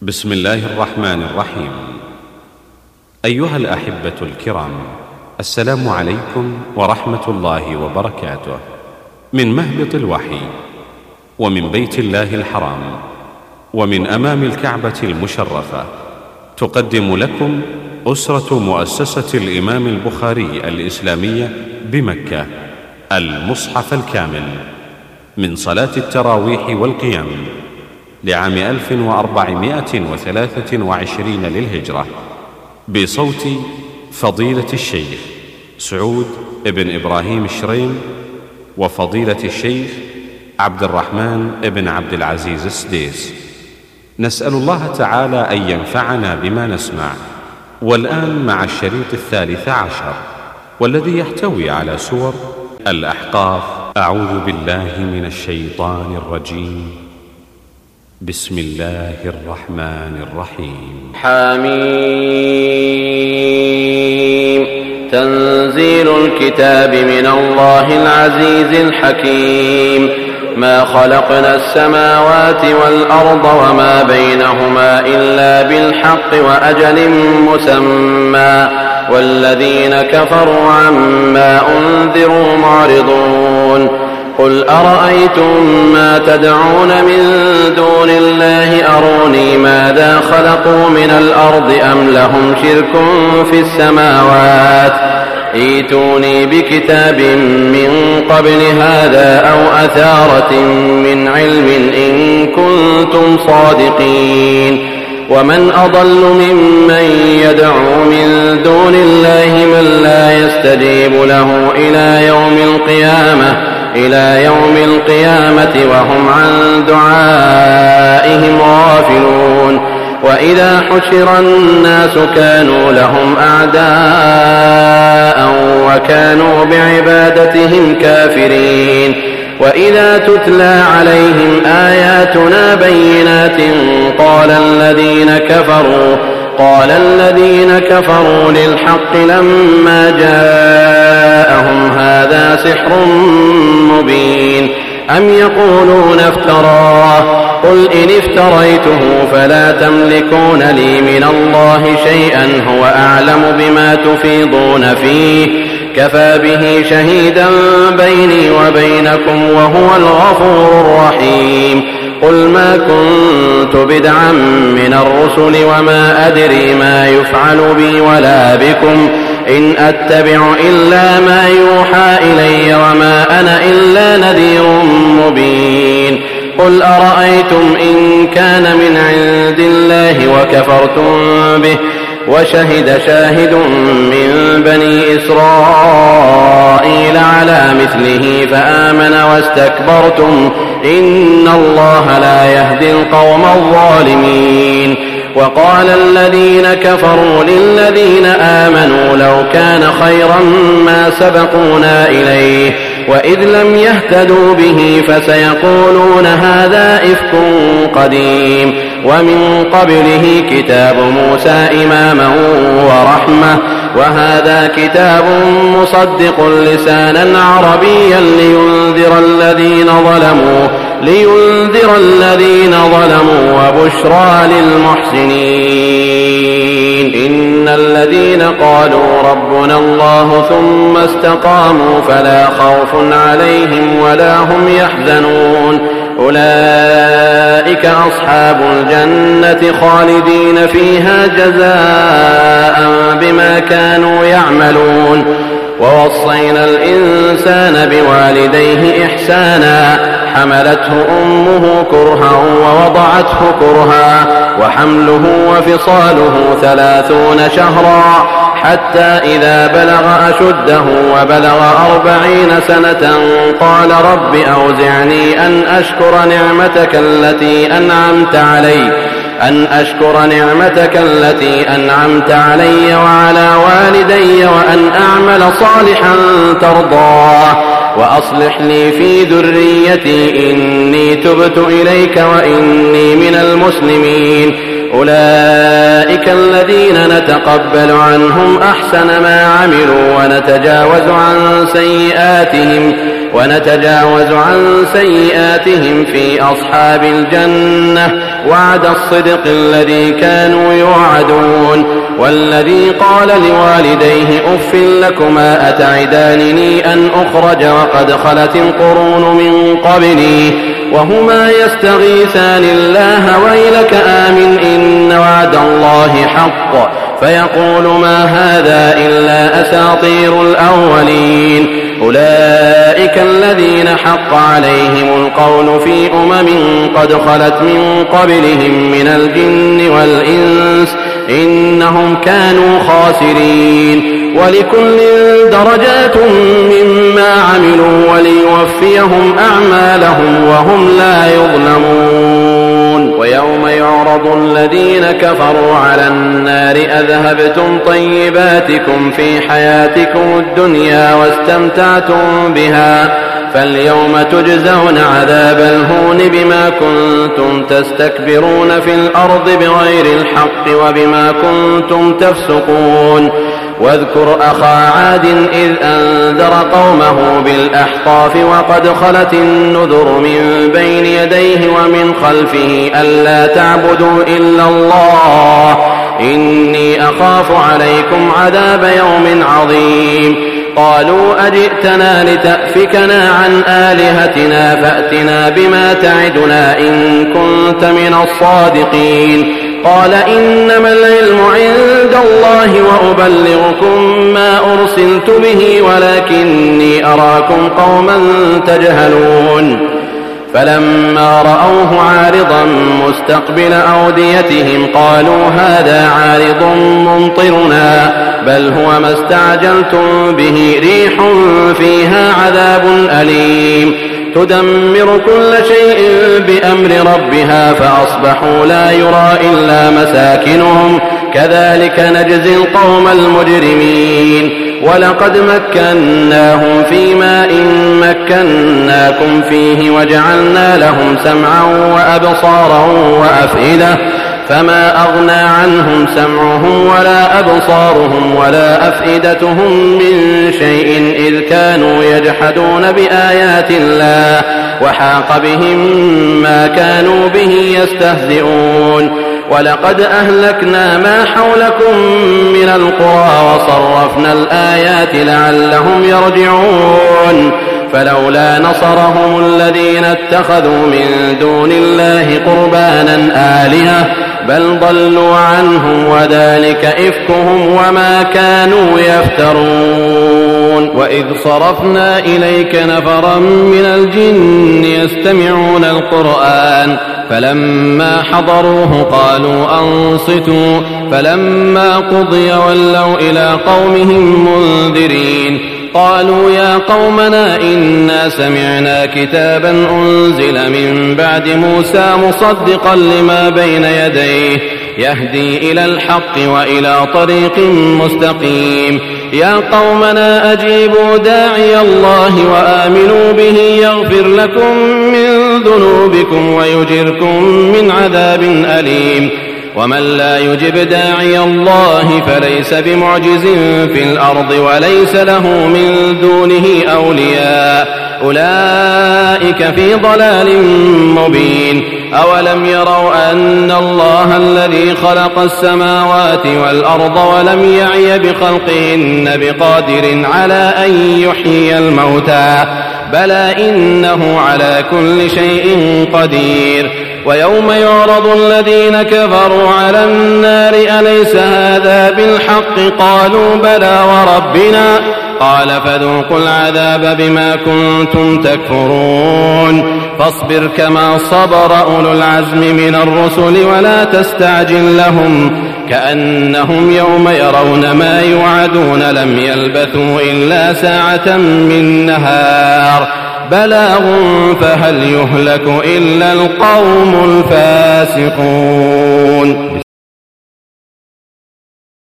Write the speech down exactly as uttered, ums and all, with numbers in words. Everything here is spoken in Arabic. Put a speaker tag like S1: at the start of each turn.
S1: بسم الله الرحمن الرحيم. أيها الأحبة الكرام، السلام عليكم ورحمة الله وبركاته. من مهبط الوحي ومن بيت الله الحرام ومن أمام الكعبة المشرفة، تقدم لكم أسرة مؤسسة الإمام البخاري الإسلامية بمكة المصحف الكامل من صلاة التراويح والقيام لعام ألف وأربعمائة وثلاثة وعشرين للهجرة، بصوت فضيلة الشيخ سعود ابن إبراهيم الشريم وفضيلة الشيخ عبد الرحمن ابن عبد العزيز السديس. نسأل الله تعالى أن ينفعنا بما نسمع. والآن مع الشريط الثالث عشر، والذي يحتوي على سور الأحقاف. أعوذ بالله من الشيطان الرجيم. بسم الله الرحمن الرحيم.
S2: حميم. تنزيل الكتاب من الله العزيز الحكيم. ما خلقنا السماوات والأرض وما بينهما إلا بالحق وأجل مسمى، والذين كفروا عما أنذروا معرضون. قل أرأيتم ما تدعون من دون الله أروني ماذا خلقوا من الأرض أم لهم شرك في السماوات، ائتوني بكتاب من قبل هذا أو أثارة من علم إن كنتم صادقين. ومن أضل ممن يدعو من دون الله من لا يستجيب له إلى يوم القيامة إلى يوم القيامة وهم عن دعائهم غافلون. وإذا حشر الناس كانوا لهم أعداء وكانوا بعبادتهم كافرين. وإذا تتلى عليهم آياتنا بينات قال الذين كفروا قال الذين كفروا للحق لما جاءهم هذا سحر مبين. أم يقولون افتراه قل إن افتريته فلا تملكون لي من الله شيئا هو أعلم بما تفيضون فيه كفى به شهيدا بيني وبينكم وهو الغفور الرحيم. قل ما كنت بدعا من الرسل وما أدري ما يفعل بي ولا بكم إن أتبع إلا ما يوحى إلي وما أنا إلا نذير مبين. قل أرأيتم إن كان من عند الله وكفرتم به وشهد شاهد من بني إسرائيل على مثله فآمن واستكبرتم إن الله لا يهدي القوم الظالمين. وقال الذين كفروا للذين آمنوا لو كان خيرا ما سبقونا إليه وإذ لم يهتدوا به فسيقولون هذا إفك قديم. ومن قبله كتاب موسى إماما ورحمة وهذا كتاب مصدق لسانا عربيا لينذر الذين ظلموا لينذر الذين ظلموا وبشرى للمحسنين. إن الذين قالوا ربنا الله ثم استقاموا فلا خوف عليهم ولا هم يحزنون. أولئك أصحاب الجنة خالدين فيها جزاء بما كانوا يعملون. ووصينا الإنسان بوالديه إحسانا حملته أمه كرها ووضعته كرها وحمله وفصاله ثلاثون شهرا حتى إذا بلغ أشده وبلغ أربعين سنة قال رب أوزعني أن أشكر نعمتك التي أنعمت علي أن أشكر نعمتك التي أنعمت علي وعلى والدي وأن أعمل صالحا ترضاه وأصلح لي في ذريتي إني تبت إليك وإني من المسلمين. أولئك الذين نتقبل عنهم أحسن ما عملوا ونتجاوز عن سيئاتهم ونتجاوز عن سيئاتهم في أصحاب الجنة وعد الصدق الذي كانوا يوعدون. والذي قال لوالديه أف لكما أتعدانني أن أخرج وقد خلت القرون من قبلي وهما يستغيثان الله ويلك آمن إن وعد الله حق فيقول ما هذا إلا أساطير الأولين. أولئك الذين حق عليهم القول في أمم قد خلت من قبلهم من الجن والإنس إنهم كانوا خاسرين. ولكل درجات مما عملوا وليوفيهم أعمالهم وهم لا يظلمون. ويوم يعرض الذين كفروا على النار أذهبتم طيباتكم في حياتكم الدنيا واستمتعتم بها فاليوم تجزون عذاب الهون بما كنتم تستكبرون في الأرض بغير الحق وبما كنتم تفسقون. واذكر أخا عاد إذ أنذر قومه بالأحقاف وقد خلت النذر من بين يديه ومن خلفه ألا تعبدوا إلا الله إني أخاف عليكم عذاب يوم عظيم. قالوا أجئتنا لتأفكنا عن آلهتنا فأتنا بما تعدنا إن كنت من الصادقين. قال إنما العلم عند الله وأبلغكم ما أرسلت به ولكني أراكم قوما تجهلون. فلما رأوه عارضا مستقبل أوديتهم قالوا هذا عارض ممطرنا بل هو ما استعجلتم به ريح فيها عذاب أليم تدمر كل شيء بأمر ربها فأصبحوا لا يرى إلا مساكنهم كذلك نجزي القوم المجرمين. ولقد مكناهم في ماء مكناكم فيه وجعلنا لهم سمعا وأبصارا وأفئدة فما أغنى عنهم سمعهم ولا أبصارهم ولا أفئدتهم من شيء إذ كانوا يجحدون بآيات الله وحاق بهم ما كانوا به يستهزئون. ولقد أهلكنا ما حولكم من القرى وصرفنا الآيات لعلهم يرجعون. فلولا نصرهم الذين اتخذوا من دون الله قربانا آلهة بل ضلوا عنهم وذلك إفكهم وما كانوا يفترون. وإذ صرفنا إليك نفرا من الجن يستمعون القرآن فلما حضروه قالوا أنصتوا فلما قضي ولوا إلى قومهم منذرين. قالوا يا قومنا إنا سمعنا كتابا أنزل من بعد موسى مصدقا لما بين يديه يهدي إلى الحق وإلى طريق مستقيم. يا قومنا أجيبوا داعي الله وآمنوا به يغفر لكم من ذنوبكم ويجركم من عذاب أليم. ومن لا يجب داعي الله فليس بمعجز في الأرض وليس له من دونه أولياء أولئك في ضلال مبين. أولم يروا أن الله الذي خلق السماوات والأرض ولم يعي بخلقهن بقادر على أن يحيي الموتى بلى إنه على كل شيء قدير. ويوم يعرض الذين كفروا على النار أليس هذا بالحق قالوا بلى وربنا قال فذوقوا العذاب بما كنتم تكفرون. فاصبر كما صبر أولو العزم من الرسل ولا تستعجل لهم كأنهم يوم يرون ما يوعدون لم يلبثوا إلا ساعة من نهار بلاغ فهل يهلك إلا القوم الفاسقون.